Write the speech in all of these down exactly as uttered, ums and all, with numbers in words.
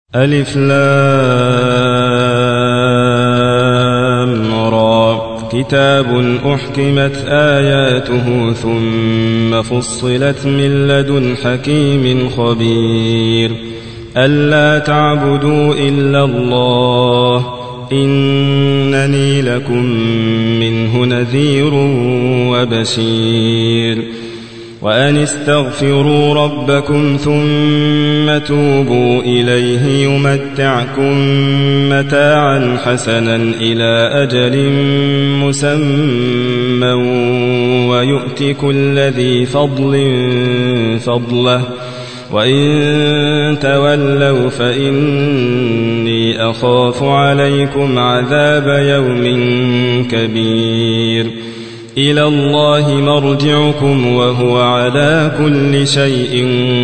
ألف لام را كتاب أحكمت آياته ثم فصلت من لدن حكيم خبير ألا تعبدوا إلا الله إنني لكم منه نذير وبشير وأن استغفروا ربكم ثم توبوا إليه يمتعكم متاعا حسنا إلى أجل مسمى ويؤت كل ذي فضل فضله وإن تولوا فإني أخاف عليكم عذاب يوم كبير إلى الله مرجعكم وهو على كل شيء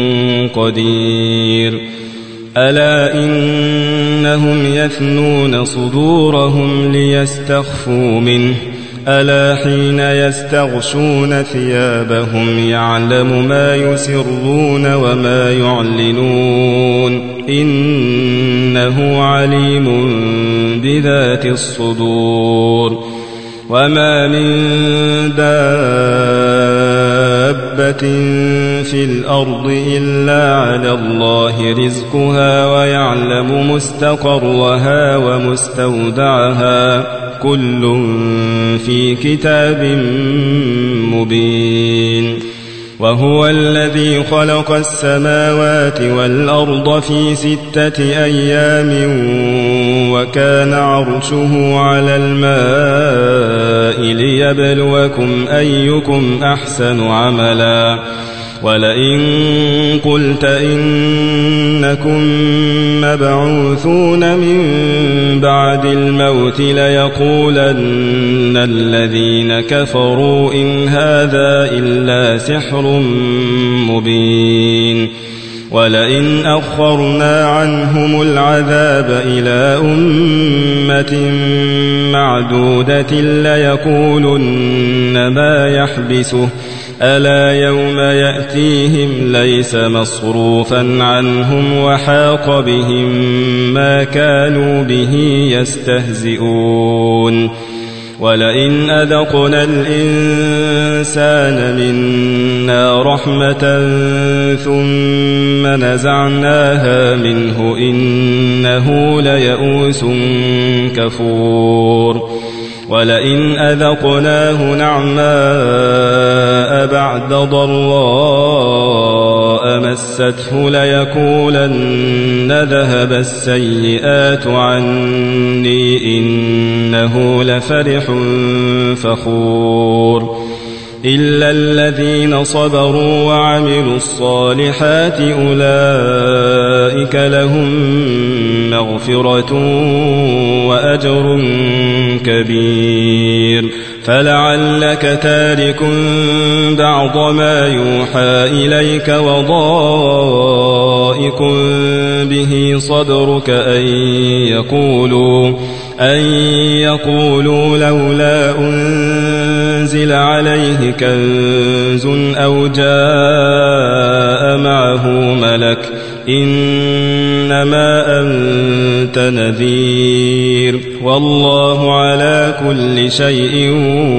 قدير ألا إنهم يثنون صدورهم ليستخفوا منه ألا حين يستغشون ثيابهم يعلم ما يسرون وما يعلنون إنه عليم بذات الصدور وما من دابة في الأرض إلا على الله رزقها ويعلم مستقرها ومستودعها كل في كتاب مبين وهو الذي خلق السماوات والأرض في ستة أيام وكان عرشه على الماء ليبلوكم أيكم أحسن عملا ولئن قلت إنكم مبعوثون من بعد الموت ليقولن الذين كفروا إن هذا إلا سحر مبين ولئن أخرنا عنهم العذاب إلى أمة معدودة ليقولن ما يحبسه ألا يوم يأتيهم ليس مصروفا عنهم وحاق بهم ما كانوا به يستهزئون ولئن أذقنا الإنسان منا رحمة ثم نزعناها منه إنه ليئوس كفور ولئن أذقناه نعماء بعد ضراء مسته ليقولن ذهب السيئات عني إنه لفرح فخور إلا الذين صبروا وعملوا الصالحات أولئك لهم مغفرة وأجر كبير فلعلك تارك بعض ما يوحى إليك وضائق به صدرك أن يقولوا أن يقولوا لولا أنزل عليه كنز أو جاء معه ملك إنما أنت نذير والله على كل شيء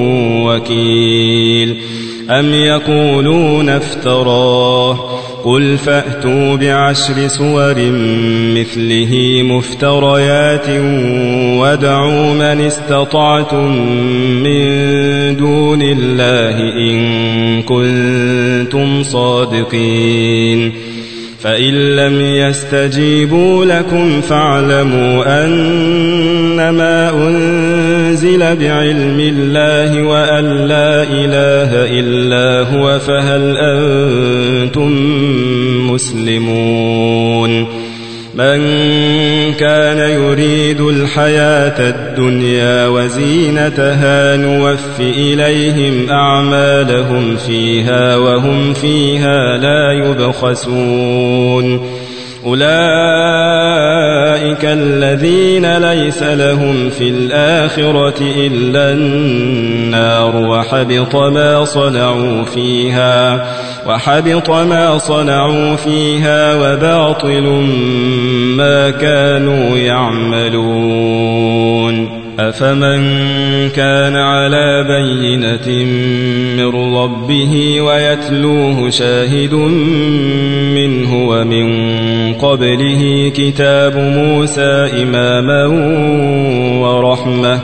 وكيل أم يقولون افتراه قل فأتوا بعشر سور مثله مفتريات وادعوا من استطعتم من دون الله إن كنتم صادقين فإن لم يستجيبوا لكم فاعلموا أنما أنزل بعلم الله وأن لا إله إلا هو فهل أنتم مسلمون من كان يريد الحياة الدنيا وزينتها نوف إليهم أعمالهم فيها وهم فيها لا يبخسون أولئك الذين ليس لهم في الآخرة إلا النار وحبط ما صنعوا فيها وحبط ما صنعوا فيها وباطل ما كانوا يعملون أفمن كان على بينة من ربه ويتلوه شاهد منه ومن قبله كتاب موسى إماما ورحمة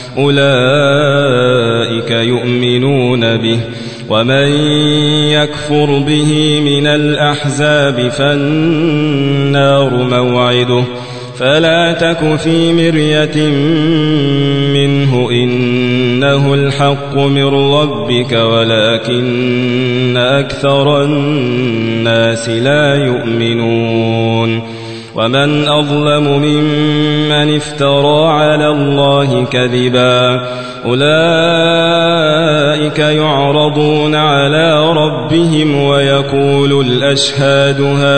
أولئك يؤمنون به ومن يكفر به من الأحزاب فالنار موعده فلا تك في مرية منه إنه الحق من ربك ولكن أكثر الناس لا يؤمنون ومن أظلم ممن افترى على الله كذبا أولئك يعرضون على ربهم ويقول الأشهاد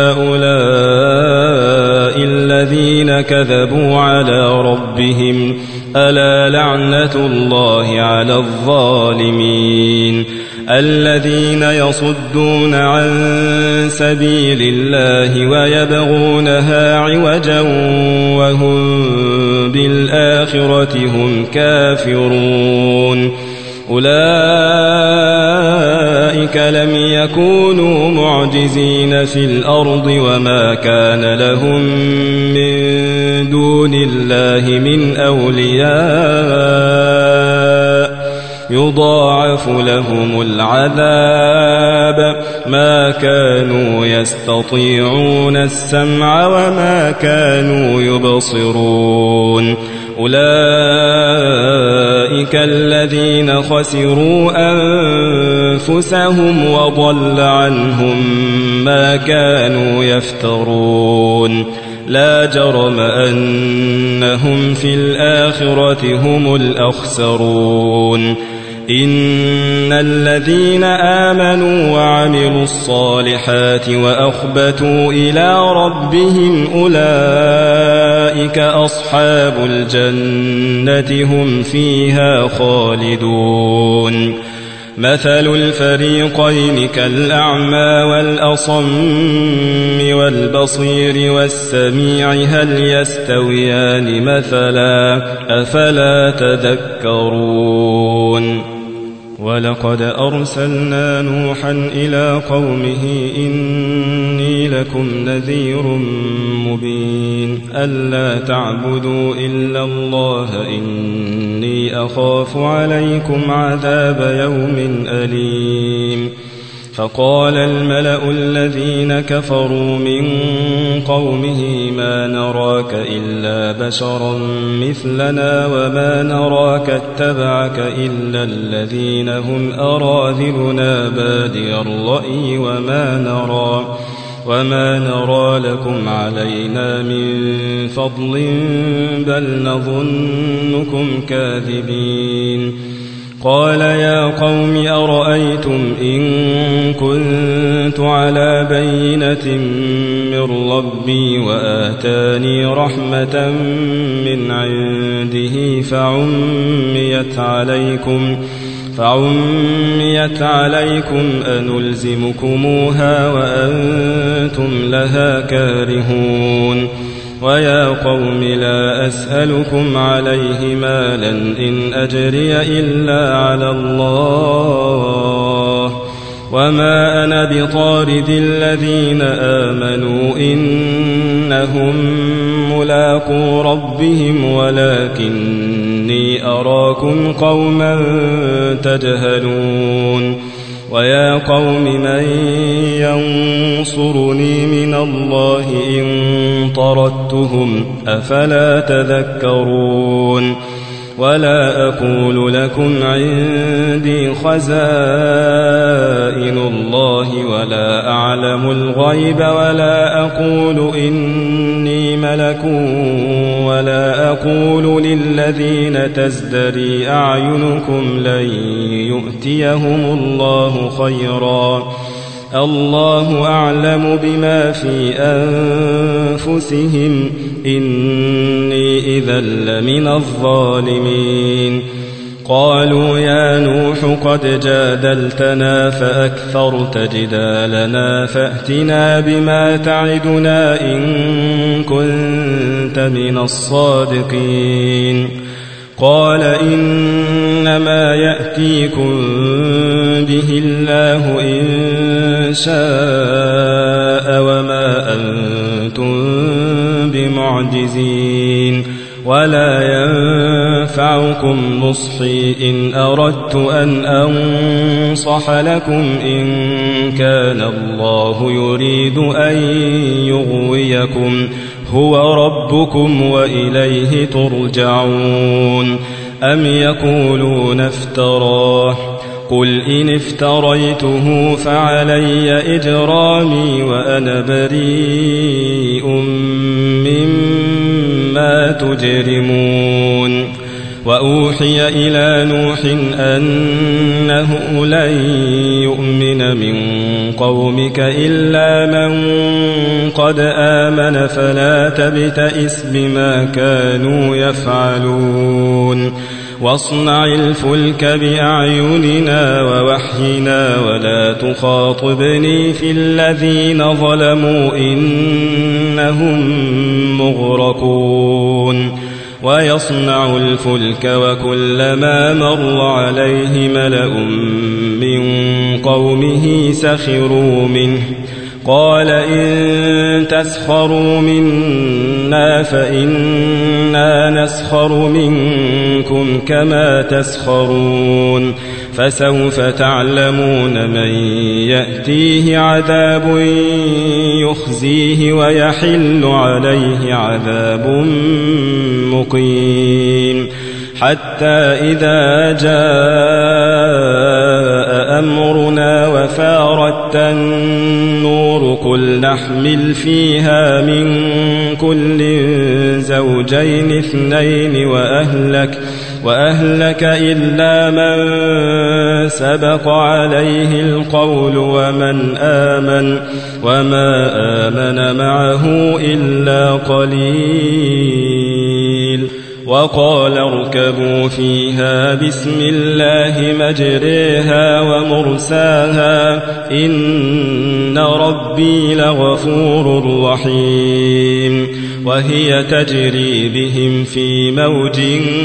هؤلاء الذين كذبوا على ربهم ألا لعنة الله على الظالمين الذين يصدون عن سبيل الله ويبغونها عوجا وهم بالآخرة هم كافرون أولئك لم يكونوا معجزين في الأرض وما كان لهم من دون الله من أولياء يضاعف لهم العذاب ما كانوا يستطيعون السمع وما كانوا يبصرون أولئك الذين خسروا أنفسهم وضل عنهم ما كانوا يفترون لا جرم أنهم في الآخرة هم الأخسرون إن الذين آمنوا وعملوا الصالحات وأخبتوا إلى ربهم أولئك أصحاب الجنة هم فيها خالدون مثل الفريقين كالأعمى والأصم والبصير والسميع هل يستويان مثلا أفلا تذكرون ولقد أرسلنا نوحا إلى قومه إني لكم نذير مبين ألا تعبدوا إلا الله إني أخاف عليكم عذاب يوم أليم فقال الملأ الذين كفروا من قومه ما نراك إلا بشرا مثلنا وما نراك اتبعك إلا الذين هم أراذلنا بادي الرأي وما نرى وما نرى لكم علينا من فضل بل نظنكم كاذبين قال يا قوم أرأيتم إن كنت على بينة من ربي وآتاني رحمة من عنده فعميت عليكم فعميت عليكم أنلزمكموها وأنتم لها كارهون ويا قوم لا أسألكم عليه مالا إن أجري إلا على الله وما أنا بطارد الذين آمنوا إنهم ملاقو ربهم ولكني أراكم قوما تجهلون ويا قوم من ينصرني من الله إن طردتهم أفلا تذكرون ولا أقول لكم عندي خزائن الله ولا أعلم الغيب ولا أقول إني ملك ولا أقول للذين تزدري أعينكم لن يؤتيهم الله خيرا الله أعلم بما في أنفسهم إني إذا لمن الظالمين قالوا يا نوح قد جادلتنا فأكثرت جدالنا فأتنا بما تعدنا إن كنت من الصادقين قال إنما يأتيكم به الله إن شاء وما أنتم بمعجزين ولا ينفعكم نصحي إن أردت أن أنصح لكم إن كان الله يريد أن يغويكم هو ربكم وإليه ترجعون أم يقولون افتراه قل إن افتريته فعلي إجرامي وأنا بريء مما تجرمون وأوحي إلى نوح أنه لن يؤمن من قومك إلا من قد آمن فلا تبتئس بما كانوا يفعلون واصنع الفلك بأعيننا ووحينا ولا تخاطبني في الذين ظلموا إنهم مغرقون ويصنع الفلك وكلما مر عليه ملأ من قومه سخروا منه قال إن تسخروا منا فإنا نسخر منكم كما تسخرون فسوف تعلمون من يأتيه عذاب يخزيه ويحل عليه عذاب مقيم حتى إذا جاء أمرنا وفارت النور قل نحمل فيها من كل زوجين اثنين وأهلك وأهلك إلا من سبق عليه القول ومن آمن وما آمن معه إلا قليل وقال اركبوا فيها بسم الله مجريها ومرساها إن ربي لغفور رحيم وهي تجري بهم في موج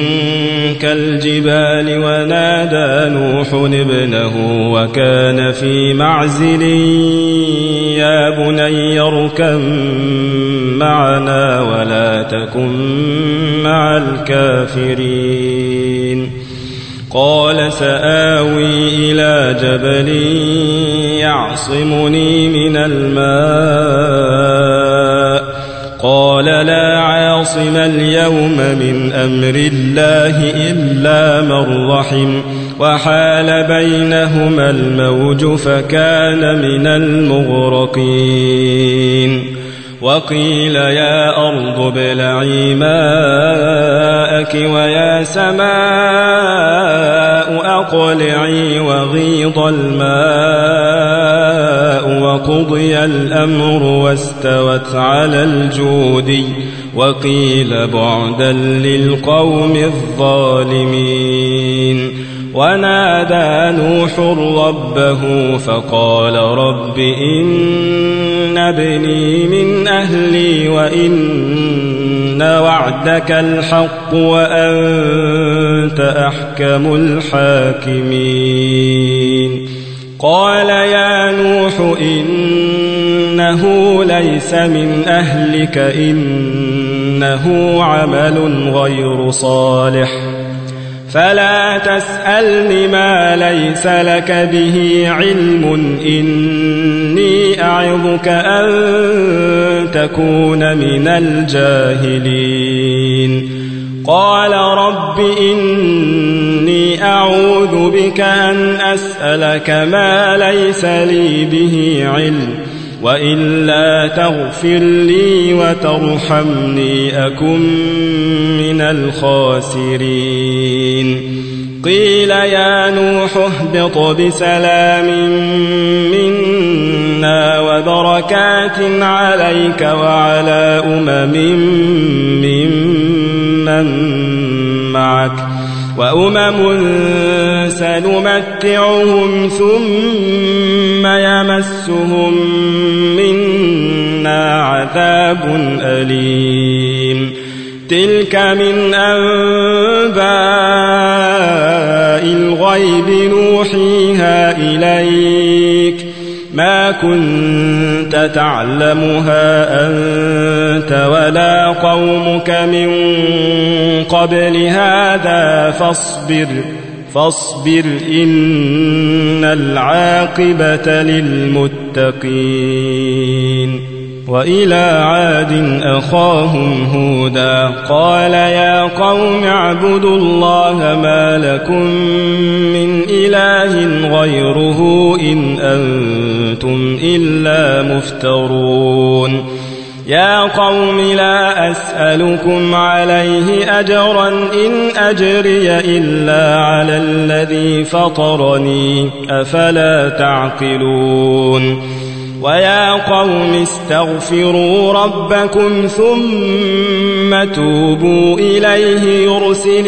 كالجبال ونادى نوح ابنه وكان في معزل يا بني اركب معنا ولا تكن مع الكافرين قال سآوي إلى جبل يعصمني من الماء قال لا عاصم اليوم من أمر الله إلا من رحم وحال بينهما الموج فكان من المغرقين وقيل يا أرض ابلعي ماءك ويا سماء أقلعي وغيض الماء وقضي الأمر واستوت على الجودي وقيل بعدا للقوم الظالمين ونادى نوح ربه فقال رب إن ابني من أهلي وإن وعدك الحق وأنت أحكم الحاكمين قال يا نوح إنه ليس من أهلك إنه عمل غير صالح فلا تسألني ما ليس لك به علم إني أعظك أن تكون من الجاهلين قال رب إني أعوذ بك أن أسألك ما ليس لي به علم وإلا تغفر لي وترحمني أكن من الخاسرين قيل يا نوح اهبط بسلام منا وبركات عليك وعلى أمم ممن معك وأمم سنمتعهم ثم يمسهم منا عذاب أليم تلك من أنباء الغيب نوحيها إليك ما كنت تعلمها أنت ولا قومك من قبل هذا فاصبر فاصبر إن العاقبة للمتقين وإلى عاد أخاهم هودا قال يا قوم اعبدوا الله ما لكم من إله غيره إن أنتم إلا مفترون يا قوم لا أسألكم عليه أجرا إن أجري إلا على الذي فطرني أفلا تعقلون ويا قوم استغفروا ربكم ثم توبوا إليه يرسل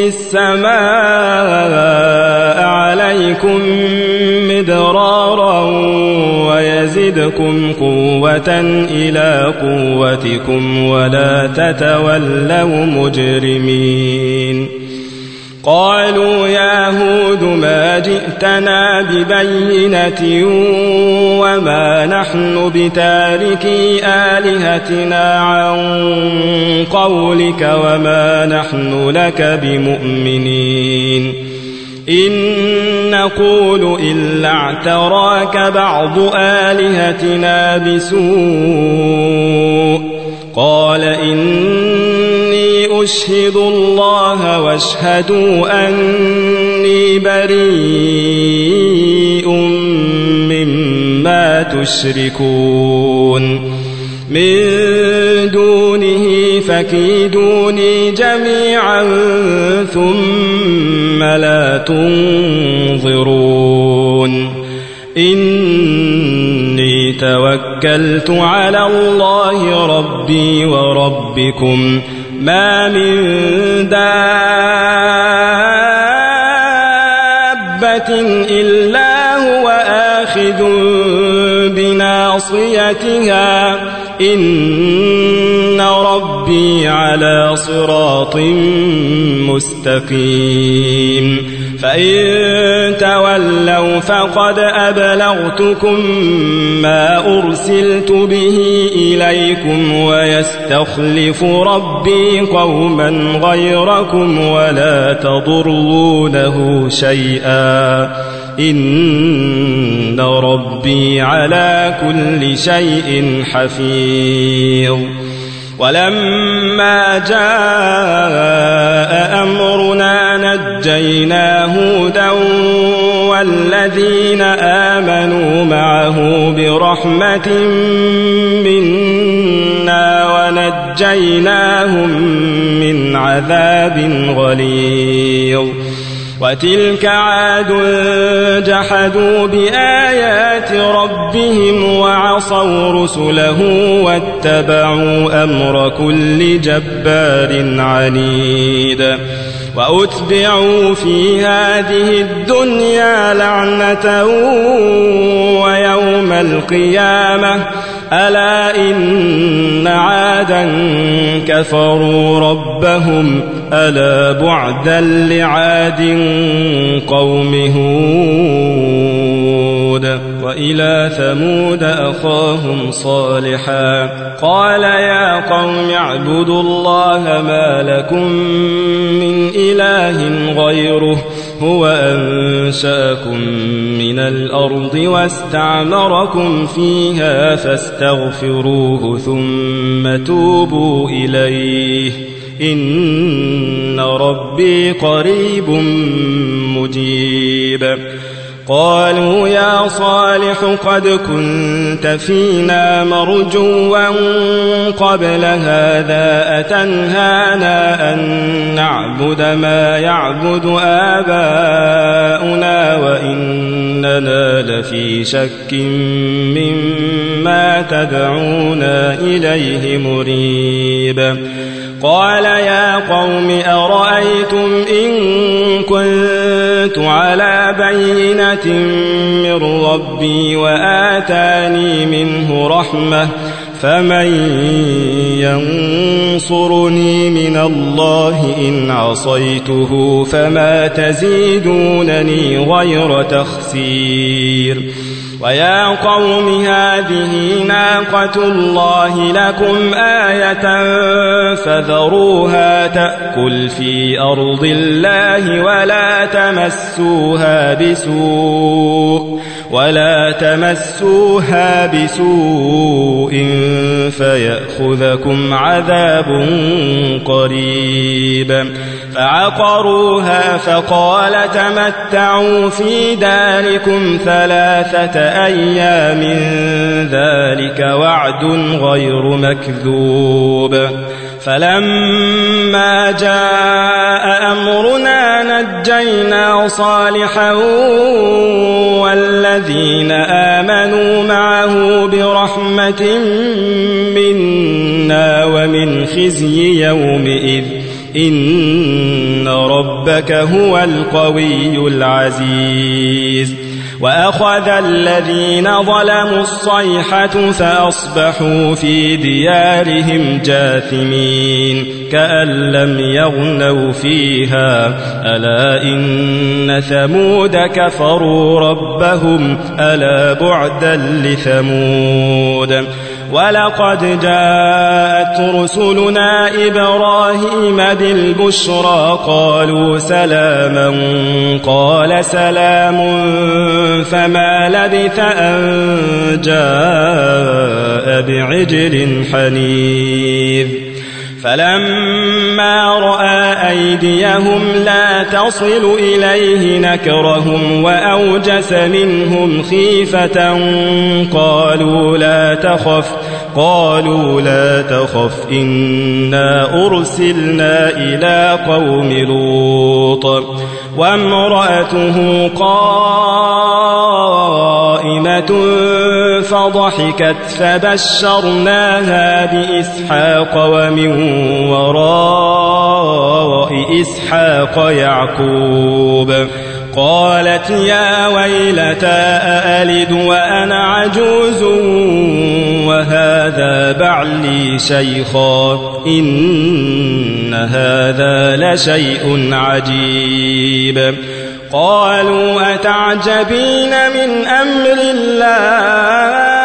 السماء عليكم مدرارا ويزدكم قوة إلى قوتكم ولا تتولوا مجرمين قالوا يا هود ما جئتنا ببينة وما نحن بتاركي آلهتنا عن قولك وما نحن لك بمؤمنين إن نقول إلا اعتراك بعض آلهتنا بسوء قال إني أشهد الله واشهدوا أني بريء مما تشركون من دونه فكيدوني جميعا ثم لا تنظرون إني توكلت على الله ربي وربكم ما من دابة إلا هو آخذ بناصيتها إن ربي على صراط مستقيم فإن تولوا فقد أبلغتكم ما أرسلت به إليكم ويستخلف ربي قوما غيركم ولا تضرونه شيئا إن ربي على كل شيء حفيظ ولما جاء أمرنا نجينا هودا والذين آمنوا معه برحمة منا ونجيناهم من عذاب غليظ وتلك عاد جحدوا بآيات ربهم وعصوا رسله واتبعوا أمر كل جبار عنيد وأتبعوا في هذه الدنيا لعنة ويوم القيامة ألا إن عادا كفروا ربهم ألا بعدا لعاد قوم هود وإلى ثمود أخاهم صالحا قال يا قوم اعبدوا الله ما لكم من إله غيره هو أنشأكم من الأرض واستعمركم فيها فاستغفروه ثم توبوا إليه إن ربي قريب مجيب قالوا يا صالح قد كنت فينا مرجوا قبل هذا أتنهانا أن نعبد ما يعبد آباؤنا وإننا لفي شك مما تدعونا إليه مريب قال يا قوم أرأيتم إن كنت بينة من ربي وآتاني منه رحمة فمن ينصرني من الله إن عصيته فما تزيدونني غير تخسير ويا قوم هذه ناقة الله لكم آية فذروها تأكل في أرض الله ولا تمسوها بسوء ولا تمسوها بسوء فيأخذكم عذاب قريب فعقروها فقال تمتعوا في داركم ثلاثة أيام ذلك وعد غير مكذوب فلما جاء أمرنا نجينا صالحا والذين آمنوا معه برحمة منا ومن خزي يومئذ إن ربك هو القوي العزيز وأخذ الذين ظلموا الصيحة فأصبحوا في ديارهم جاثمين كأن لم يغنوا فيها ألا إن ثمود كفروا ربهم ألا بعدا لثمود ولقد جاءت رسلنا إبراهيم بالبشرى قالوا سلاما قال سلام فما لبث أن جاء بعجل حنيذ فلما رأى أيديهم لا تصل إليه نكرهم وأوجس منهم خيفة قالوا لا تخف قالوا لا تخف إنا أرسلنا إلى قوم لوط وامرأته قائمة فضحكت فبشرناها بإسحاق ومن وراء إسحاق يعقوب قالت يا ويلتى أألد وأنا عجوز وهذا بعلي شيخا إن هذا لشيء عجيب قالوا أتعجبين من أمر الله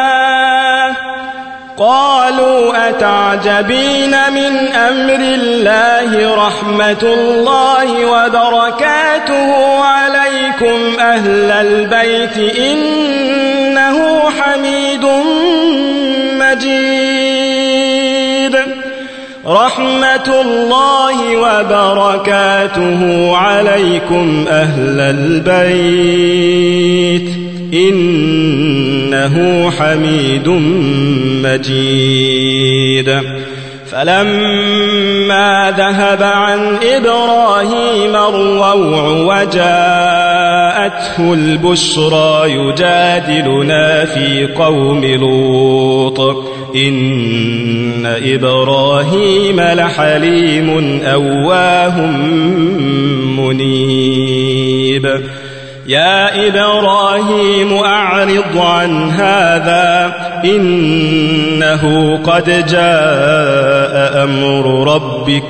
قالوا أتعجبين من أمر الله رحمة الله وبركاته عليكم أهل البيت إنه حميد مجيد رحمة الله وبركاته عليكم أهل البيت إنه حميد مجيد فلما ذهب عن إبراهيم الروع وجاءته البشرى يجادلنا في قوم لوط إن إبراهيم لحليم أواه منيب يا إبراهيم أعرض عن هذا إنه قد جاء أمر ربك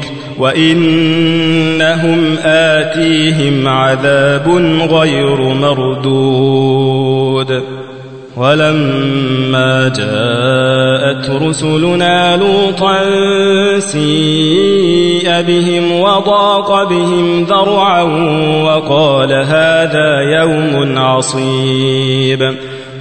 وإنهم آتيهم عذاب غير مردود ولما جاءت رسلنا لوطا سيء بهم وضاق بهم ذرعا وقال هذا يوم عصيب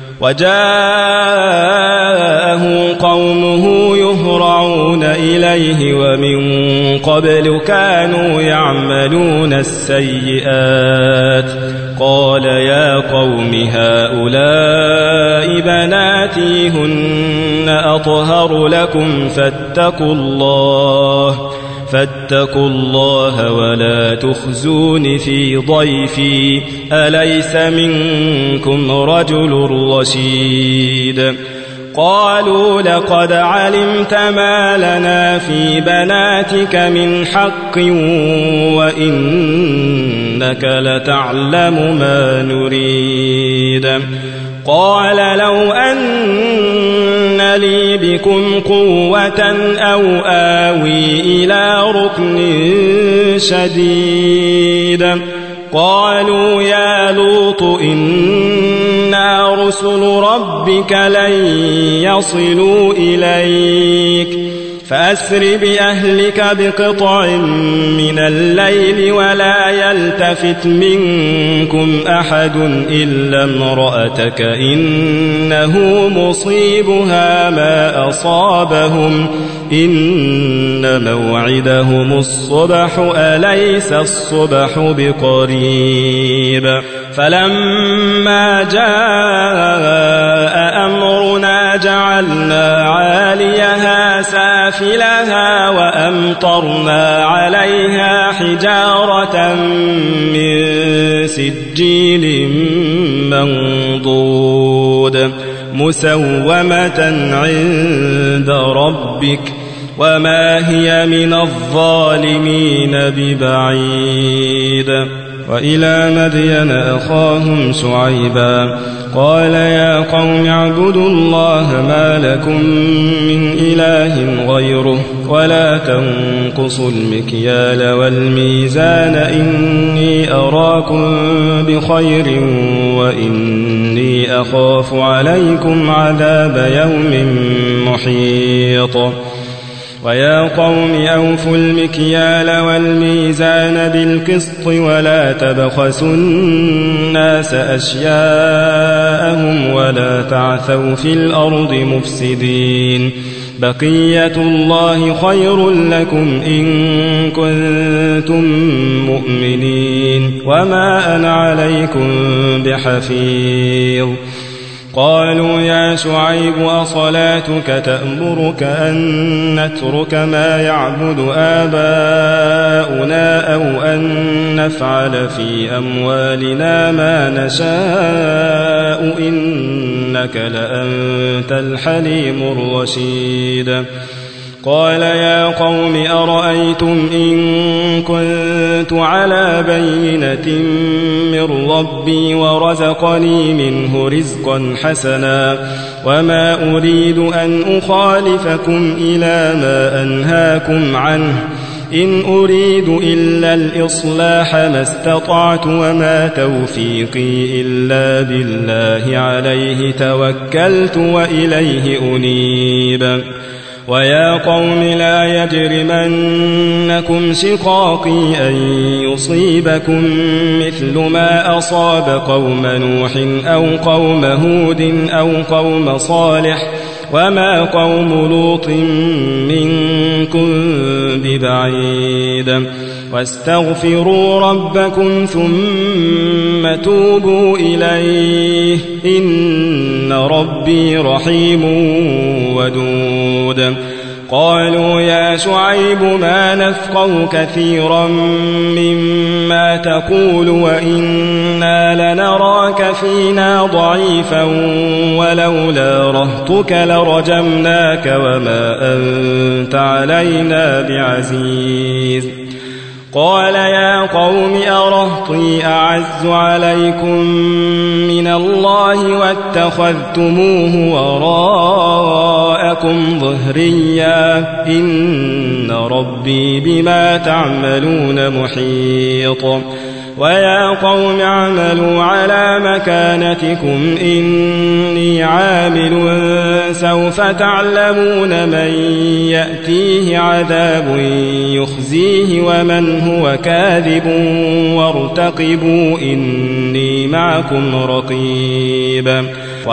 وجاءه قومه يهرعون إليه ومن قبل كانوا يعملون السيئات قال يا قوم هؤلاء بناتي هن أطهر لكم فاتقوا الله فاتقوا الله ولا تخزون في ضيفي أليس منكم رجل رشيد قالوا لقد علمت ما لنا في بناتك من حق وإنك لتعلم ما نريد قال لو أن لي بكم قوة أو آوي إلى ركن شديد قالوا يا لوط إنا رسل ربك لن يصلوا إليك فأسر بأهلك بقطع من الليل ولا يلتفت منكم أحد إلا امرأتك إنه مصيبها ما أصابهم إن موعدهم الصبح أليس الصبح بقريب فلما جاء أمرنا جعلنا عاليها سافلها وأمطرنا عليها حجارة من سجيل منضود مسومة عند ربك وما هي من الظالمين ببعيد وإلى مدين أخاهم شعيبا قال يا قوم اعبدوا الله ما لكم من إله غيره ولا تنقصوا المكيال والميزان إني أراكم بخير وإني أخاف عليكم عذاب يوم محيط ويا قوم أوفوا المكيال والميزان بالقسط ولا تبخسوا الناس أشياءهم ولا تعثوا في الأرض مفسدين بقية الله خير لكم إن كنتم مؤمنين وما أنا عليكم بحفيظ قالوا يا شعيب أصلاتك تأمرك أن نترك ما يعبد آباؤنا أو أن نفعل في أموالنا ما نشاء إنك لأنت الحليم الرشيد قال يا قوم أرأيتم إن كنت على بينة من ربي ورزقني منه رزقا حسنا وما أريد أن أخالفكم إلى ما أنهاكم عنه إن أريد إلا الإصلاح ما استطعت وما توفيقي إلا بالله عليه توكلت وإليه أنيب ويا قوم لا يجرمنكم شقاقي أن يصيبكم مثل ما أصاب قوم نوح أو قوم هود أو قوم صالح وما قوم لوط منكم ببعيد واستغفروا ربكم ثم توبوا إليه إن ربي رحيم ودود قالوا يا شعيب ما نفقه كثيرا مما تقول وإنا لنراك فينا ضعيفا ولولا رهطك لرجمناك وما أنت علينا بعزيز قال يا قوم أرهطي أعز عليكم من الله واتخذتموه وراءكم ظهريا إن ربي بما تعملون محيط ويا قوم اعملوا على مكانتكم إني عامل سوف تعلمون من يأتيه عذاب يخزيه ومن هو كاذب وارتقبوا إني معكم رقيب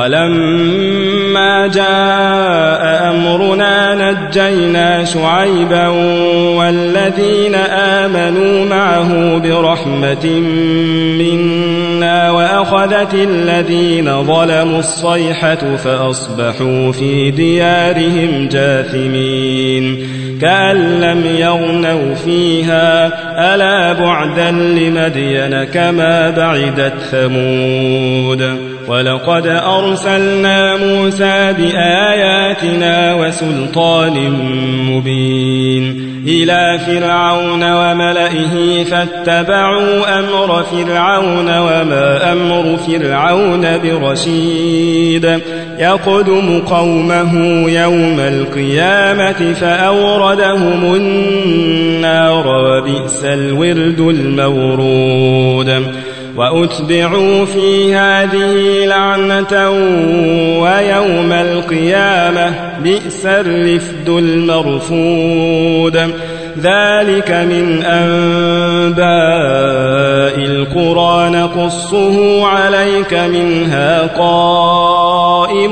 ولما جاء أمرنا نجينا شعيبا والذين آمنوا معه برحمة منا وأخذت الذين ظلموا الصيحة فأصبحوا في ديارهم جاثمين كأن لم يغنوا فيها ألا بعدا لمدين كما بعدت ثمود ولقد أرسلنا موسى بآياتنا وسلطان مبين إلى فرعون وملئه فاتبعوا أمر فرعون وما أمر فرعون برشيد يقدم قومه يوم القيامة فأوردهم النار وبئس الورد المورود وأتبعوا في هذه لعنة ويوم القيامة بئس الرفد المرفود ذلك من أنباء القرى نقصه عليك منها قائم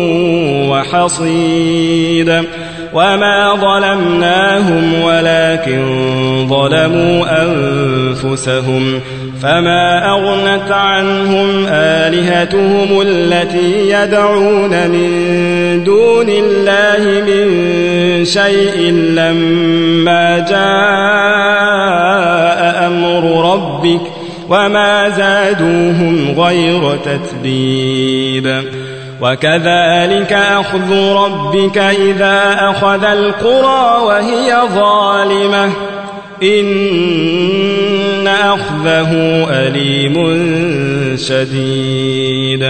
وحصيد وما ظلمناهم ولكن ظلموا أنفسهم فما أغنت عنهم آلهتهم التي يدعون من دون الله من شيء لما جاء أمر ربك وما زادوهم غير تتبيب وكذلك أخذ ربك إذا أخذ القرى وهي ظالمة إن أخذه أليم شديد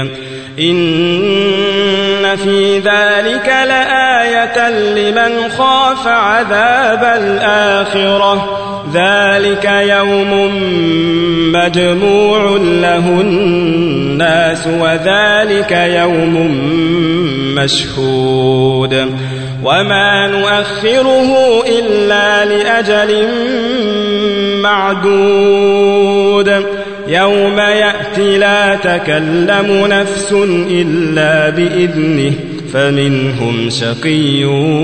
إن في ذلك لآية لمن خاف عذاب الآخرة ذلك يوم مجموع له الناس وذلك يوم مشهود وما نؤخره إلا لأجل معدود يوم يأتي لا تكلم نفس إلا بإذنه فمنهم شقي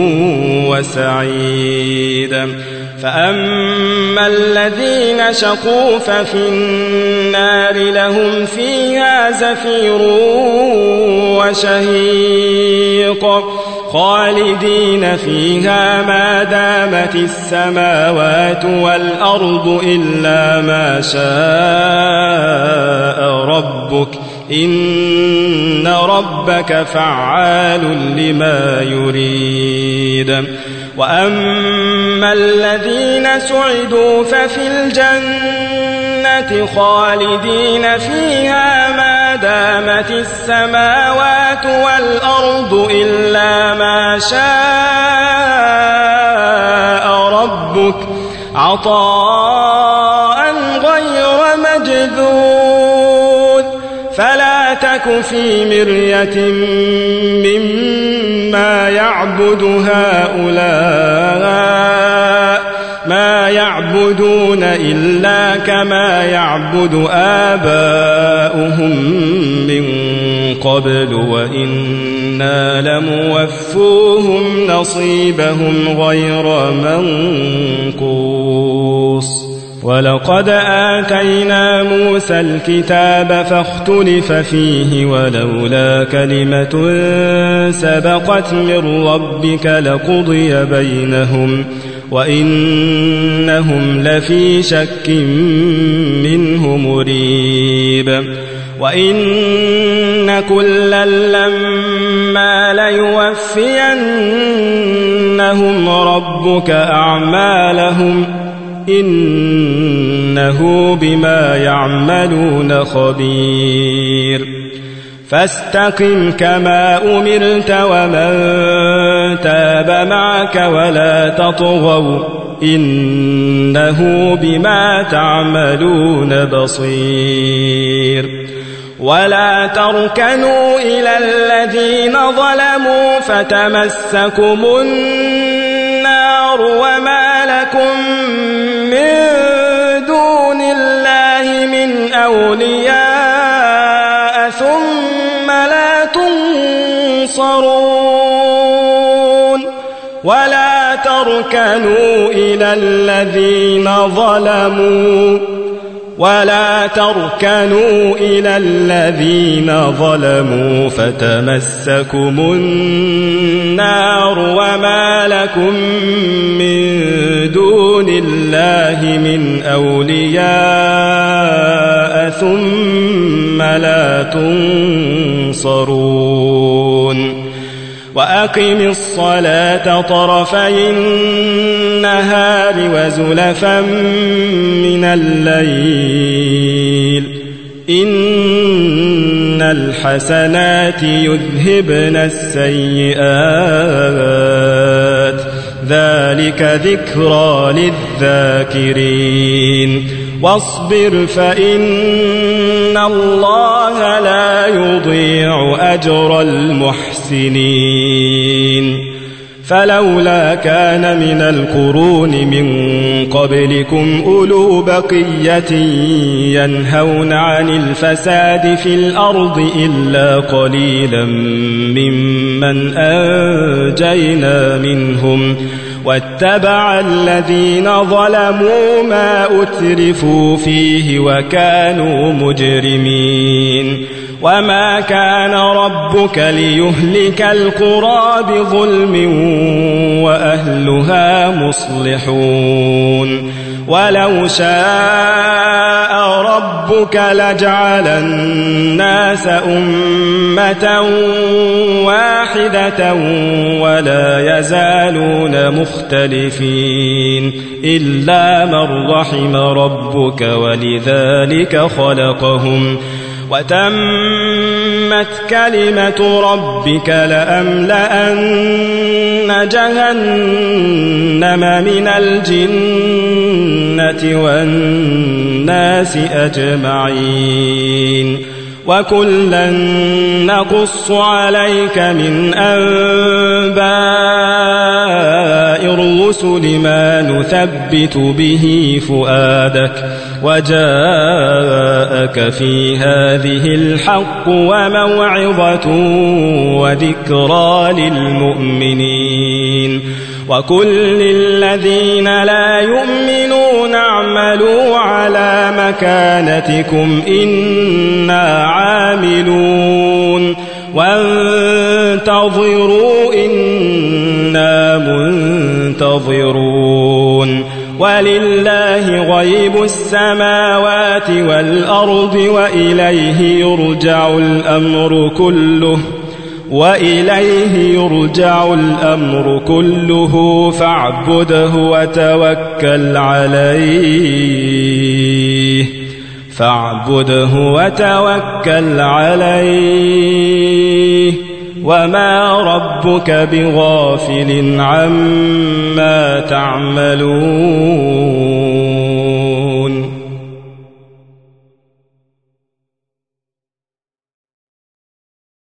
وسعيد فأما الذين شقوا ففي النار لهم فيها زفير وشهيق خالدين فيها ما دامت السماوات والأرض إلا ما شاء ربك إن ربك فعال لما يريد وأما الذين سعدوا ففي الجنة خالدين فيها ما دامت السماوات والأرض إلا ما شاء ربك عطاء غير مجذوذ فلا تك في مرية مما يعبد هؤلاء ما يعبدون إلا كما يعبد آباؤهم من قبل وإنا لموفوهم نصيبهم غير منقوص ولقد آتينا موسى الكتاب فاختلف فيه ولولا كلمة سبقت من ربك لقضي بينهم وإنهم لفي شك منه مريب وإن كلا لما ليوفينهم ربك أعمالهم إنه بما يعملون خبير فاستقم كما أمرت ومن تاب معك ولا تطغوا إنه بما تعملون بصير ولا تركنوا إلى الذين ظلموا فتمسكم النار وما لكم من دون الله من أولياء ثم لا تنصرون ولا تركنوا إلى الذين ظلموا ولا تركنوا إلى الذين ظلموا فتمسكم النار وما لكم من دون الله من أولياء ثم لا تنصرون تبصرون وأقم الصلاة طرفي النهار وزلفا من الليل إن الحسنات يذهبن السيئات ذلك ذكرى للذاكرين واصبر فإن الله لا يضيع أجر المحسنين فلولا كان من القرون من قبلكم أولو بقية ينهون عن الفساد في الأرض إلا قليلا ممن أنجينا منهم واتبع الذين ظلموا ما أترفوا فيه وكانوا مجرمين وما كان ربك ليهلك القرى بظلم وأهلها مصلحون ولو شاء ربك لجعل الناس أمة واحدة ولا يزالون مختلفين إلا من رحم ربك ولذلك خلقهم وتمت كلمة ربك لأملأن جهنم من الجنة والناس أجمعين وكلا نقص عليك من أنباء الرسل ما نثبت به فؤادك وجاءك في هذه الحق وموعظة وذكرى للمؤمنين وقل للذين لا يؤمنون اعملوا على مكانتكم إنا عاملون وانتظروا إنا منتظرون ولله غيب السماوات والأرض وإليه يرجع الأمر كله وإليه يرجع الأمر كله فاعبده وتوكل عليه فاعبده وتوكل عليه وما ربك بغافل عما تعملون